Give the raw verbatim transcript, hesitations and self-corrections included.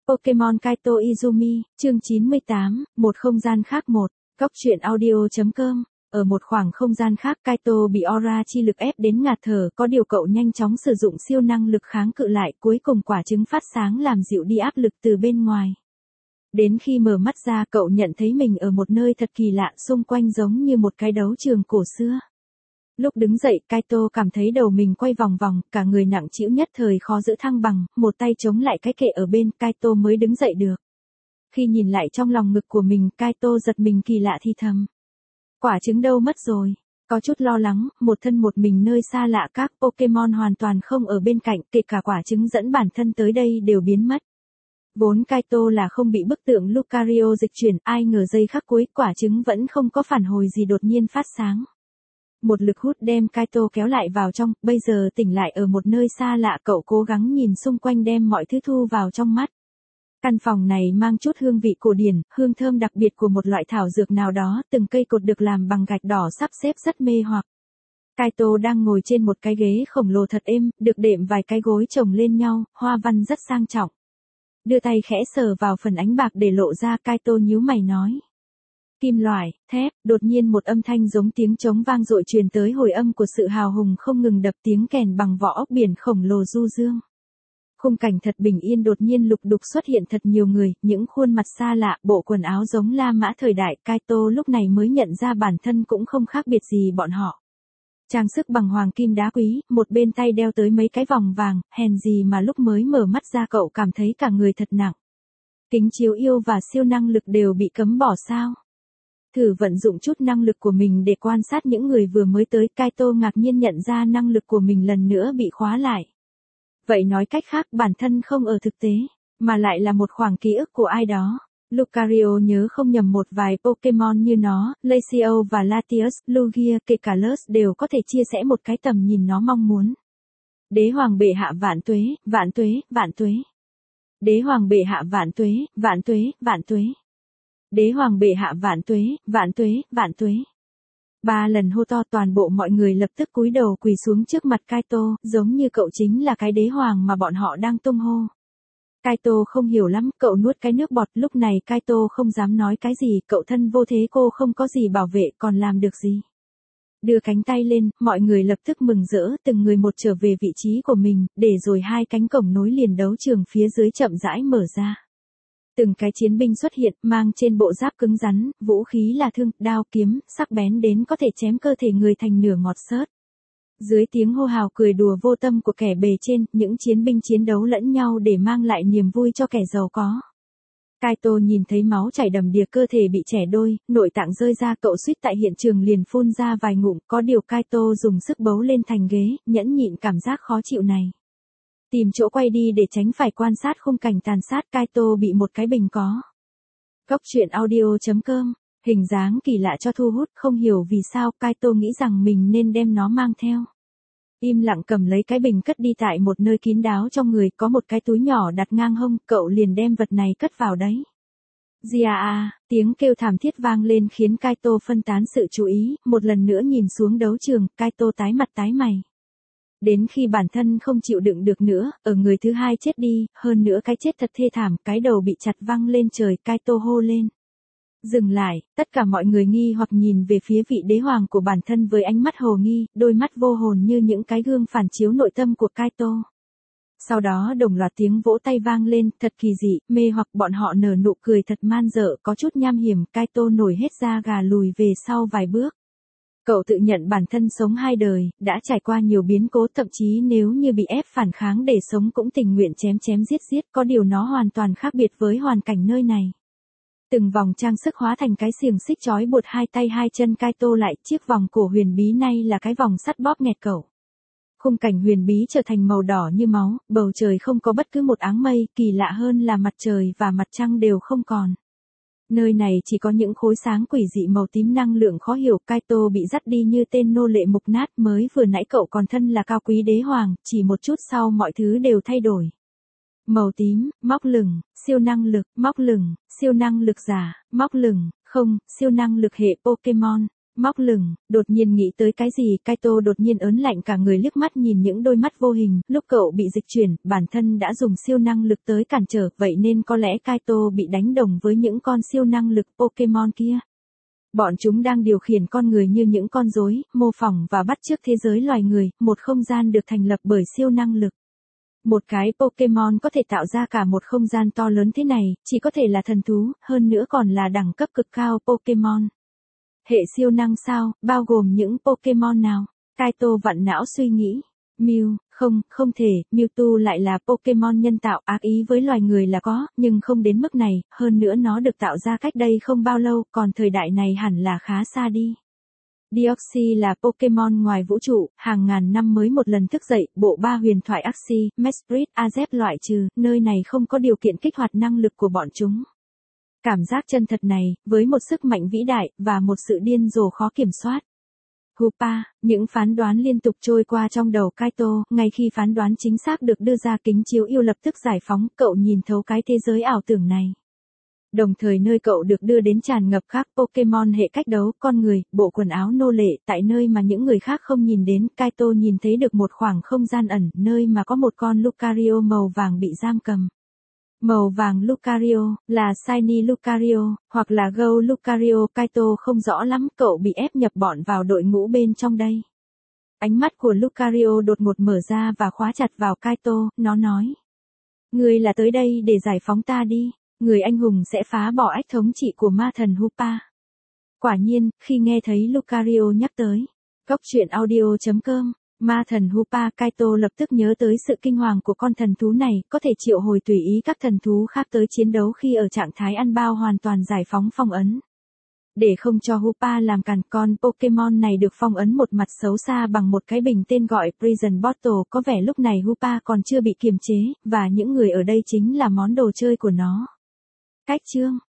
Pokemon Kaito Izumi, chương chín mươi tám, một không gian khác một, góc truyện audio.com. Ở một khoảng không gian khác, Kaito bị aura chi lực ép đến ngạt thở, có điều cậu nhanh chóng sử dụng siêu năng lực kháng cự lại, cuối cùng quả trứng phát sáng làm dịu đi áp lực từ bên ngoài. Đến khi mở mắt ra, cậu nhận thấy mình ở một nơi thật kỳ lạ, xung quanh giống như một cái đấu trường cổ xưa. Lúc đứng dậy, Kaito cảm thấy đầu mình quay vòng vòng, cả người nặng trĩu nhất thời khó giữ thăng bằng, một tay chống lại cái kệ ở bên, Kaito mới đứng dậy được. Khi nhìn lại trong lòng ngực của mình, Kaito giật mình kỳ lạ thì thầm. Quả trứng đâu mất rồi? Có chút lo lắng, một thân một mình nơi xa lạ, các Pokemon hoàn toàn không ở bên cạnh, kể cả quả trứng dẫn bản thân tới đây đều biến mất. Vốn Kaito là không bị bức tượng Lucario dịch chuyển, ai ngờ giây khắc cuối, quả trứng vẫn không có phản hồi gì đột nhiên phát sáng. Một lực hút đem Kaito kéo lại vào trong, bây giờ tỉnh lại ở một nơi xa lạ, cậu cố gắng nhìn xung quanh đem mọi thứ thu vào trong mắt. Căn phòng này mang chút hương vị cổ điển, hương thơm đặc biệt của một loại thảo dược nào đó, từng cây cột được làm bằng gạch đỏ sắp xếp rất mê hoặc. Kaito đang ngồi trên một cái ghế khổng lồ thật êm, được đệm vài cái gối chồng lên nhau, hoa văn rất sang trọng. Đưa tay khẽ sờ vào phần ánh bạc để lộ ra, Kaito nhíu mày nói. Kim loại, thép, đột nhiên một âm thanh giống tiếng trống vang dội truyền tới, hồi âm của sự hào hùng không ngừng đập, tiếng kèn bằng vỏ ốc biển khổng lồ du dương. Khung cảnh thật bình yên, đột nhiên lục đục xuất hiện thật nhiều người, những khuôn mặt xa lạ, bộ quần áo giống La Mã thời đại, Kaito lúc này mới nhận ra bản thân cũng không khác biệt gì bọn họ. Trang sức bằng hoàng kim đá quý, một bên tay đeo tới mấy cái vòng vàng, hèn gì mà lúc mới mở mắt ra cậu cảm thấy cả người thật nặng. Kính chiếu yêu và siêu năng lực đều bị cấm bỏ sao? Thử vận dụng chút năng lực của mình để quan sát những người vừa mới tới, Kaito ngạc nhiên nhận ra năng lực của mình lần nữa bị khóa lại. Vậy nói cách khác, bản thân không ở thực tế, mà lại là một khoảng ký ức của ai đó. Lucario nhớ không nhầm một vài Pokemon như nó, Lexio và Latios, Lugia, kể cả Lurs đều có thể chia sẻ một cái tầm nhìn nó mong muốn. Đế hoàng bệ hạ vạn tuế, vạn tuế, vạn tuế. Đế hoàng bệ hạ vạn tuế, vạn tuế, vạn tuế. Đế hoàng bệ hạ vạn tuế, vạn tuế, vạn tuế. Ba lần hô to, toàn bộ mọi người lập tức cúi đầu quỳ xuống trước mặt Kaito, giống như cậu chính là cái đế hoàng mà bọn họ đang tung hô. Kaito không hiểu lắm, cậu nuốt cái nước bọt, lúc này Kaito không dám nói cái gì, cậu thân vô thế, cô không có gì bảo vệ, còn làm được gì. Đưa cánh tay lên, mọi người lập tức mừng rỡ, từng người một trở về vị trí của mình, để rồi hai cánh cổng nối liền đấu trường phía dưới chậm rãi mở ra. Từng cái chiến binh xuất hiện, mang trên bộ giáp cứng rắn, vũ khí là thương, đao kiếm, sắc bén đến có thể chém cơ thể người thành nửa ngọt xớt. Dưới tiếng hô hào cười đùa vô tâm của kẻ bề trên, những chiến binh chiến đấu lẫn nhau để mang lại niềm vui cho kẻ giàu có. Kaito nhìn thấy máu chảy đầm đìa, cơ thể bị chẻ đôi, nội tạng rơi ra, cậu suýt tại hiện trường liền phun ra vài ngụm, có điều Kaito dùng sức bấu lên thành ghế, nhẫn nhịn cảm giác khó chịu này. Tìm chỗ quay đi để tránh phải quan sát khung cảnh tàn sát, Kaito bị một cái bình có. Góc truyện audio.com, hình dáng kỳ lạ cho thu hút, không hiểu vì sao, Kaito nghĩ rằng mình nên đem nó mang theo. Im lặng cầm lấy cái bình cất đi, tại một nơi kín đáo trong người, có một cái túi nhỏ đặt ngang hông, cậu liền đem vật này cất vào đấy. Gia a, tiếng kêu thảm thiết vang lên khiến Kaito phân tán sự chú ý, một lần nữa nhìn xuống đấu trường, Kaito tái mặt tái mày. Đến khi bản thân không chịu đựng được nữa, ở người thứ hai chết đi, hơn nữa cái chết thật thê thảm, cái đầu bị chặt văng lên trời, Kaito hô lên. Dừng lại, tất cả mọi người nghi hoặc nhìn về phía vị đế hoàng của bản thân với ánh mắt hồ nghi, đôi mắt vô hồn như những cái gương phản chiếu nội tâm của Kaito. Sau đó đồng loạt tiếng vỗ tay vang lên, thật kỳ dị, mê hoặc, bọn họ nở nụ cười thật man dợ, có chút nham hiểm, Kaito nổi hết da gà lùi về sau vài bước. Cậu tự nhận bản thân sống hai đời, đã trải qua nhiều biến cố, thậm chí nếu như bị ép phản kháng để sống cũng tình nguyện chém chém giết giết, có điều nó hoàn toàn khác biệt với hoàn cảnh nơi này. Từng vòng trang sức hóa thành cái xiềng xích trói buộc hai tay hai chân Kaito lại, chiếc vòng cổ huyền bí nay là cái vòng sắt bóp nghẹt cậu. Khung cảnh huyền bí trở thành màu đỏ như máu, bầu trời không có bất cứ một áng mây, kỳ lạ hơn là mặt trời và mặt trăng đều không còn. Nơi này chỉ có những khối sáng quỷ dị màu tím năng lượng khó hiểu, Kaito bị dắt đi như tên nô lệ mục nát, mới vừa nãy cậu còn thân là cao quý đế hoàng, chỉ một chút sau mọi thứ đều thay đổi. Màu tím, móc lửng, siêu năng lực, móc lửng, siêu năng lực giả, móc lửng, không, siêu năng lực hệ Pokemon. Móc lửng, đột nhiên nghĩ tới cái gì, Kaito đột nhiên ớn lạnh cả người liếc mắt nhìn những đôi mắt vô hình, lúc cậu bị dịch chuyển, bản thân đã dùng siêu năng lực tới cản trở, vậy nên có lẽ Kaito bị đánh đồng với những con siêu năng lực Pokemon kia. Bọn chúng đang điều khiển con người như những con rối, mô phỏng và bắt chước thế giới loài người, một không gian được thành lập bởi siêu năng lực. Một cái Pokemon có thể tạo ra cả một không gian to lớn thế này, chỉ có thể là thần thú, hơn nữa còn là đẳng cấp cực cao Pokemon. Hệ siêu năng sao, bao gồm những Pokemon nào? Kaito vặn não suy nghĩ. Mew, không, không thể, Mewtwo lại là Pokemon nhân tạo, ác ý với loài người là có, nhưng không đến mức này, hơn nữa nó được tạo ra cách đây không bao lâu, còn thời đại này hẳn là khá xa đi. Deoxys là Pokemon ngoài vũ trụ, hàng ngàn năm mới một lần thức dậy, bộ ba huyền thoại Axie, Mesprit, Azep loại trừ, nơi này không có điều kiện kích hoạt năng lực của bọn chúng. Cảm giác chân thật này, với một sức mạnh vĩ đại, và một sự điên rồ khó kiểm soát. Hoopa, những phán đoán liên tục trôi qua trong đầu Kaito, ngay khi phán đoán chính xác được đưa ra kính chiếu yêu lập tức giải phóng, cậu nhìn thấu cái thế giới ảo tưởng này. Đồng thời nơi cậu được đưa đến tràn ngập các Pokemon hệ cách đấu, con người, bộ quần áo nô lệ, tại nơi mà những người khác không nhìn đến, Kaito nhìn thấy được một khoảng không gian ẩn, nơi mà có một con Lucario màu vàng bị giam cầm. Màu vàng Lucario, là Shiny Lucario, hoặc là Gold Lucario, Kaito không rõ lắm, cậu bị ép nhập bọn vào đội ngũ bên trong đây. Ánh mắt của Lucario đột ngột mở ra và khóa chặt vào Kaito, nó nói. Ngươi là tới đây để giải phóng ta đi, người anh hùng sẽ phá bỏ ách thống trị của ma thần Hoopa. Quả nhiên, khi nghe thấy Lucario nhắc tới, Cốc truyện audio chấm com, ma thần Hoopa, Kaito lập tức nhớ tới sự kinh hoàng của con thần thú này, có thể triệu hồi tùy ý các thần thú khác tới chiến đấu khi ở trạng thái ăn bao hoàn toàn giải phóng phong ấn. Để không cho Hoopa làm cản, con Pokemon này được phong ấn một mặt xấu xa bằng một cái bình tên gọi Prison Bottle, có vẻ lúc này Hoopa còn chưa bị kiềm chế, và những người ở đây chính là món đồ chơi của nó. Cách chương